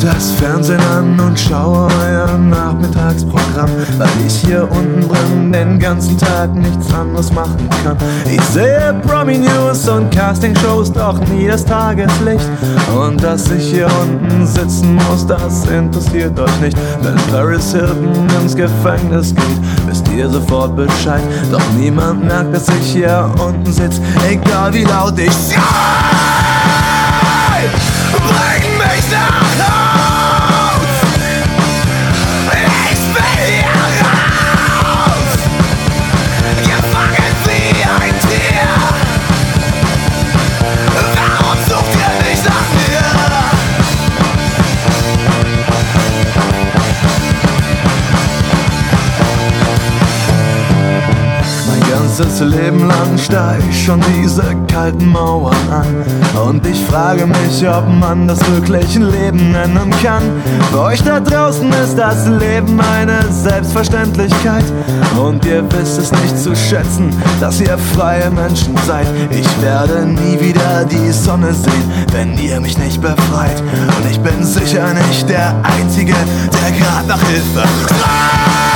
das Fernsehen an und schaue euer Nachmittagsprogramm, weil ich hier unten drin den ganzen Tag nichts anderes machen kann. Ich sehe Promi-News und Castingshows, doch nie das Tageslicht. Und dass ich hier unten sitzen muss, das interessiert euch nicht. Wenn Paris Hilton ins Gefängnis geht, wisst ihr sofort Bescheid. Doch niemand merkt, dass ich hier unten sitz, egal wie laut ich schrei. Bring mich nach Haus! Ich will hier raus! Gefangen wie ein Tier! Warum sucht ihr nicht nach mir? Mein ganzes Leben lang starr ich schon diese kalten Mauern an. Und ich frage mich, ob man das wirklich ein Leben nennen kann. Für euch da draußen ist das Leben eine Selbstverständlichkeit. Und ihr wisst es nicht zu schätzen, dass ihr freie Menschen seid. Ich werde nie wieder die Sonne sehen, wenn ihr mich nicht befreit. Und ich bin sicher nicht der Einzige, der grad nach Hilfe schreit.